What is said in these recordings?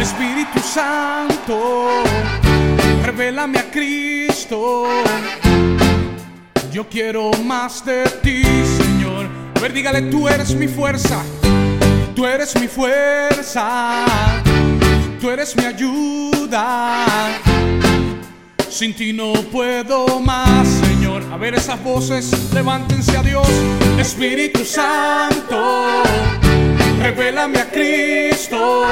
Espíritu Santo, revélame a Cristo. Yo quiero más de ti, Señor. A ver, dígale, tú eres mi fuerza. Tú eres mi fuerza. Tú eres mi ayuda. Sin ti no puedo más, Señor. A ver, esas voces, levántense a Dios. Espíritu Santo, revélame a Cristo.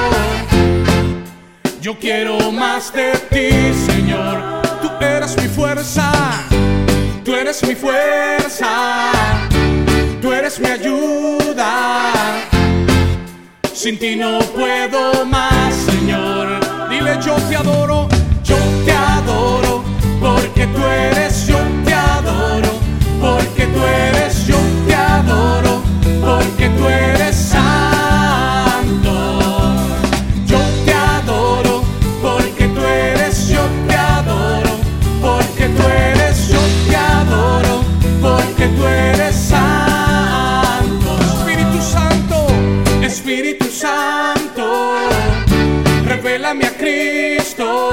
Yo quiero más de ti, Señor. Tú eres mi fuerza. Tú eres mi fuerza. Tú eres mi ayuda. Sin ti no puedo más, Señor. Dile, yo te adoro. Yo te adoro. Porque tú eres, yo te adoro. Porque tú eres, yo te adoro. Porque tú eres santo. Yo te adoro. Porque tú eres, yo te adoro. Porque tú eres, yo te adoro. Porque tú eres santo. Espíritu Santo, Espíritu Santo, revélame a Cristo.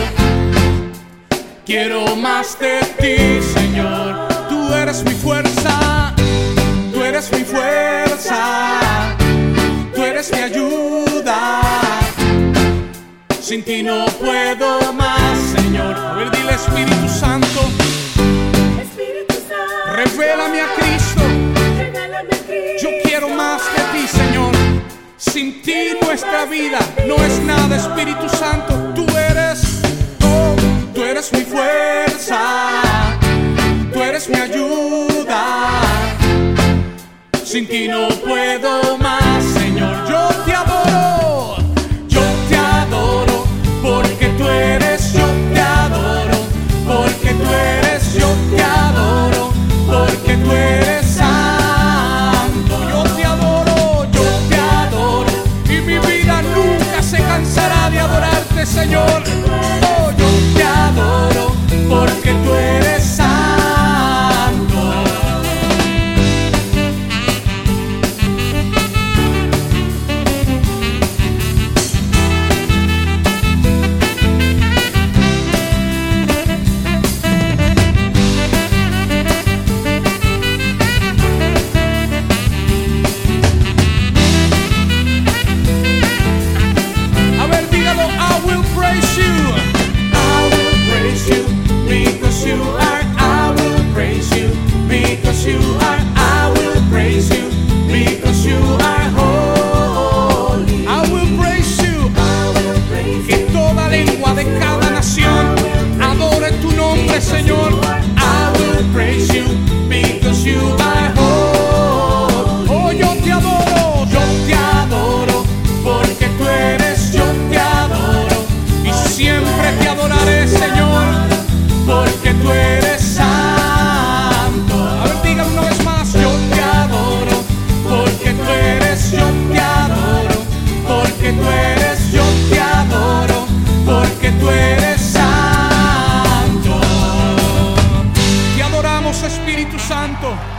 Quiero más de ti, Señor. Tú eres mi fuerza. Tú eres mi fuerza. Tú eres mi ayuda. Sin ti no puedo más, Señor. A ver, dile, Espíritu Santo, Espíritu Santo, revélame a Cristo. revélame a Cristo. Yo quiero más de ti, Señor. Sin ti nuestra vida no es nada, Espíritu Santo. Tú eres, oh, tú eres mi fuerza. Tú eres mi ayuda. Sin ti no puedo más, Señor. Yo te adoro. Yo te adoro. Porque tú eres, yo te adoro. Porque tú eres, yo te adoro. Porque tú eres santo. Yo te adoro, yo te adoro. Y mi vida nunca se cansará de adorarte, Señor. Oh, yo te adoro. Porque tú eres santo. A ver, dígalo, I will praise you. I will praise you because you are. I will praise you because you are. I will praise you because you are holy. I will praise you. I will praise Que toda lengua de cada nación adore tu nombre, Señor. I will praise you because you are holy. Oh, yo te adoro, porque tú eres, yo te adoro. Y siempre te adoraré, Señor, porque tú eres santo. A ver, dígame una vez más, yo te adoro, porque tú eres, yo te adoro. Porque tú eres, yo te adoro. Porque tú eres santo. Te adoramos, Espíritu Santo.